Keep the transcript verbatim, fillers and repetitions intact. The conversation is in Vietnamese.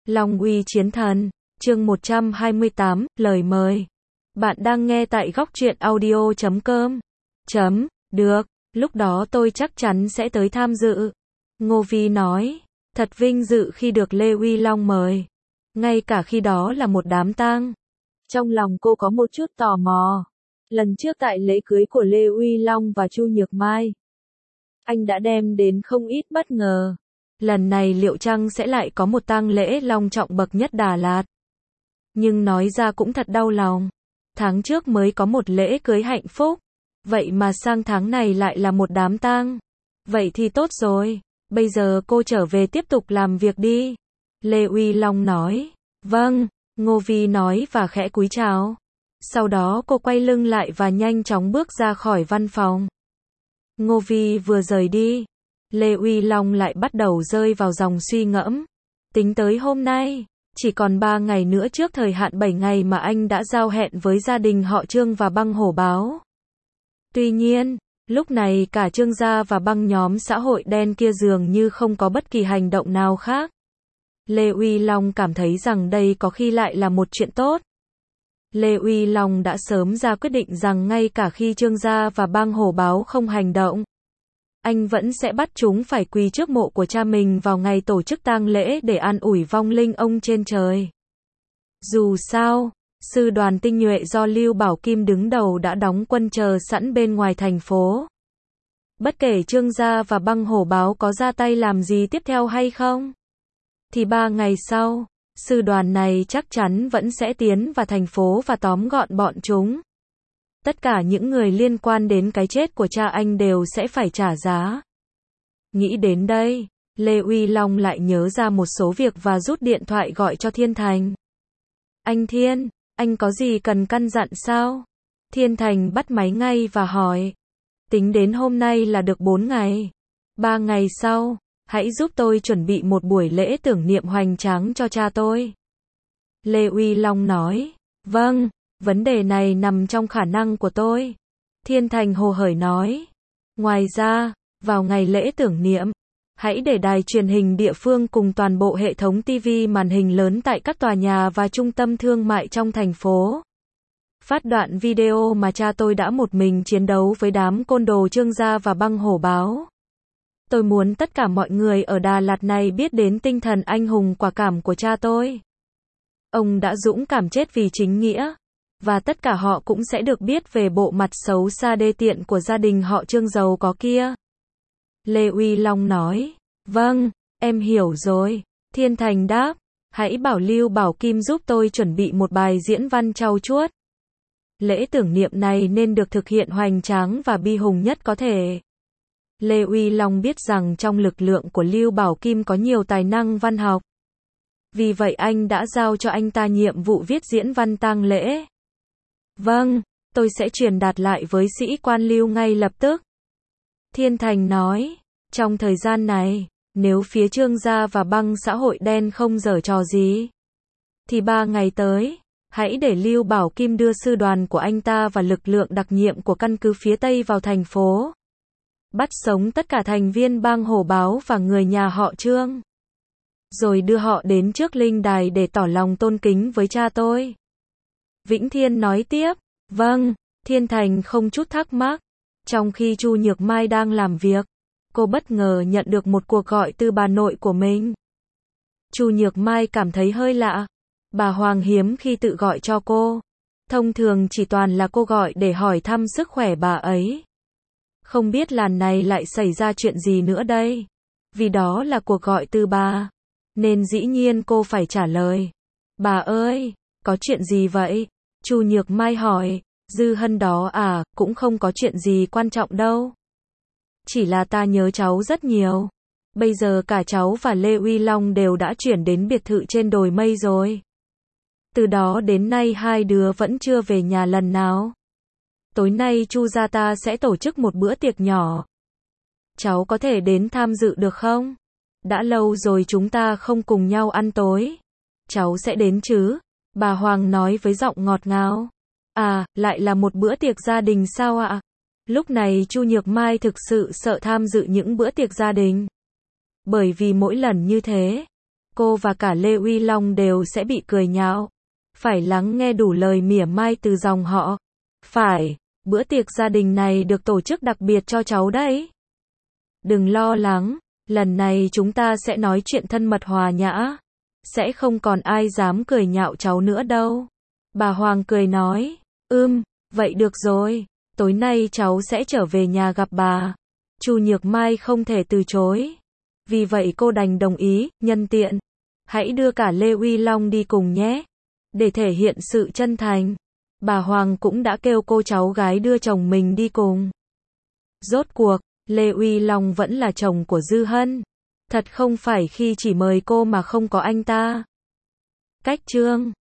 Long uy chiến thần, chương một trăm hai mươi tám, lời mời. Bạn đang nghe tại góc truyện audio chấm com. Chấm, được, lúc đó tôi chắc chắn sẽ tới tham dự. Ngô Vi nói, thật vinh dự khi được Lê Uy Long mời. Ngay cả khi đó là một đám tang. Trong lòng cô có một chút tò mò. Lần trước tại lễ cưới của Lê Uy Long và Chu Nhược Mai, anh đã đem đến không ít bất ngờ. Lần này liệu chăng sẽ lại có một tang lễ long trọng bậc nhất Đà Lạt? Nhưng nói ra cũng thật đau lòng. Tháng trước mới có một lễ cưới hạnh phúc, vậy mà sang tháng này lại là một đám tang. Vậy thì tốt rồi, bây giờ cô trở về tiếp tục làm việc đi. Lê Uy Long nói. Vâng, Ngô Vi nói và khẽ cúi chào. Sau đó cô quay lưng lại và nhanh chóng bước ra khỏi văn phòng. Ngô Vi vừa rời đi, Lê Uy Long lại bắt đầu rơi vào dòng suy ngẫm. Tính tới hôm nay, chỉ còn ba ngày nữa trước thời hạn bảy ngày mà anh đã giao hẹn với gia đình họ Trương và băng hổ báo. Tuy nhiên, lúc này cả Trương gia và băng nhóm xã hội đen kia dường như không có bất kỳ hành động nào khác. Lê Uy Long cảm thấy rằng đây có khi lại là một chuyện tốt. Lê Uy Long đã sớm ra quyết định rằng ngay cả khi Trương gia và băng hổ báo không hành động, anh vẫn sẽ bắt chúng phải quỳ trước mộ của cha mình vào ngày tổ chức tang lễ để an ủi vong linh ông trên trời. Dù sao, sư đoàn tinh nhuệ do Lưu Bảo Kim đứng đầu đã đóng quân chờ sẵn bên ngoài thành phố. Bất kể Trương gia và băng hổ báo có ra tay làm gì tiếp theo hay không, thì ba ngày sau, sư đoàn này chắc chắn vẫn sẽ tiến vào thành phố và tóm gọn bọn chúng. Tất cả những người liên quan đến cái chết của cha anh đều sẽ phải trả giá. Nghĩ đến đây, Lê Uy Long lại nhớ ra một số việc và rút điện thoại gọi cho Thiên Thành. Anh Thiên, anh có gì cần căn dặn sao? Thiên Thành bắt máy ngay và hỏi. Tính đến hôm nay là được bốn ngày. Ba ngày sau, hãy giúp tôi chuẩn bị một buổi lễ tưởng niệm hoành tráng cho cha tôi. Lê Uy Long nói. Vâng. Vấn đề này nằm trong khả năng của tôi. Thiên Thành hồ hởi nói. Ngoài ra, vào ngày lễ tưởng niệm, hãy để đài truyền hình địa phương cùng toàn bộ hệ thống ti vi màn hình lớn tại các tòa nhà và trung tâm thương mại trong thành phố phát đoạn video mà cha tôi đã một mình chiến đấu với đám côn đồ Trương gia và băng hổ báo. Tôi muốn tất cả mọi người ở Đà Lạt này biết đến tinh thần anh hùng quả cảm của cha tôi. Ông đã dũng cảm chết vì chính nghĩa. Và tất cả họ cũng sẽ được biết về bộ mặt xấu xa đê tiện của gia đình họ Trương giàu có kia. Lê Uy Long nói. Vâng, em hiểu rồi. Thiên Thành đáp. Hãy bảo Lưu Bảo Kim giúp tôi chuẩn bị một bài diễn văn trau chuốt. Lễ tưởng niệm này nên được thực hiện hoành tráng và bi hùng nhất có thể. Lê Uy Long biết rằng trong lực lượng của Lưu Bảo Kim có nhiều tài năng văn học. Vì vậy anh đã giao cho anh ta nhiệm vụ viết diễn văn tang lễ. Vâng, tôi sẽ truyền đạt lại với sĩ quan Lưu ngay lập tức. Thiên Thành nói, trong thời gian này, nếu phía Trương gia và băng xã hội đen không giở trò gì, thì ba ngày tới, hãy để Lưu Bảo Kim đưa sư đoàn của anh ta và lực lượng đặc nhiệm của căn cứ phía Tây vào thành phố. Bắt sống tất cả thành viên bang hổ báo và người nhà họ Trương. Rồi đưa họ đến trước linh đài để tỏ lòng tôn kính với cha tôi. Vĩnh Thiên nói tiếp. Vâng, Thiên Thành không chút thắc mắc. Trong khi Chu Nhược Mai đang làm việc, cô bất ngờ nhận được một cuộc gọi từ bà nội của mình. Chu Nhược Mai cảm thấy hơi lạ. Bà Hoàng hiếm khi tự gọi cho cô. Thông thường chỉ toàn là cô gọi để hỏi thăm sức khỏe bà ấy. Không biết lần này lại xảy ra chuyện gì nữa đây. Vì đó là cuộc gọi từ bà, nên dĩ nhiên cô phải trả lời. Bà ơi, có chuyện gì vậy? Chu Nhược Mai hỏi. Dư Hân đó à, cũng không có chuyện gì quan trọng đâu. Chỉ là ta nhớ cháu rất nhiều. Bây giờ cả cháu và Lê Uy Long đều đã chuyển đến biệt thự trên đồi mây rồi. Từ đó đến nay hai đứa vẫn chưa về nhà lần nào. Tối nay Chu gia ta sẽ tổ chức một bữa tiệc nhỏ. Cháu có thể đến tham dự được không? Đã lâu rồi chúng ta không cùng nhau ăn tối. Cháu sẽ đến chứ? Bà Hoàng nói với giọng ngọt ngào. À, lại là một bữa tiệc gia đình sao ạ? Lúc này Chu Nhược Mai thực sự sợ tham dự những bữa tiệc gia đình. Bởi vì mỗi lần như thế, cô và cả Lê Uy Long đều sẽ bị cười nhạo. Phải lắng nghe đủ lời mỉa mai từ dòng họ. Phải, bữa tiệc gia đình này được tổ chức đặc biệt cho cháu đấy. Đừng lo lắng, lần này chúng ta sẽ nói chuyện thân mật hòa nhã. Sẽ không còn ai dám cười nhạo cháu nữa đâu. Bà Hoàng cười nói, ưm, vậy được rồi, tối nay cháu sẽ trở về nhà gặp bà. Chu Nhược Mai không thể từ chối. Vì vậy cô đành đồng ý, nhân tiện. Hãy đưa cả Lê Uy Long đi cùng nhé. Để thể hiện sự chân thành, bà Hoàng cũng đã kêu cô cháu gái đưa chồng mình đi cùng. Rốt cuộc, Lê Uy Long vẫn là chồng của Dư Hân. Thật không phải khi chỉ mời cô mà không có anh ta. Cách chương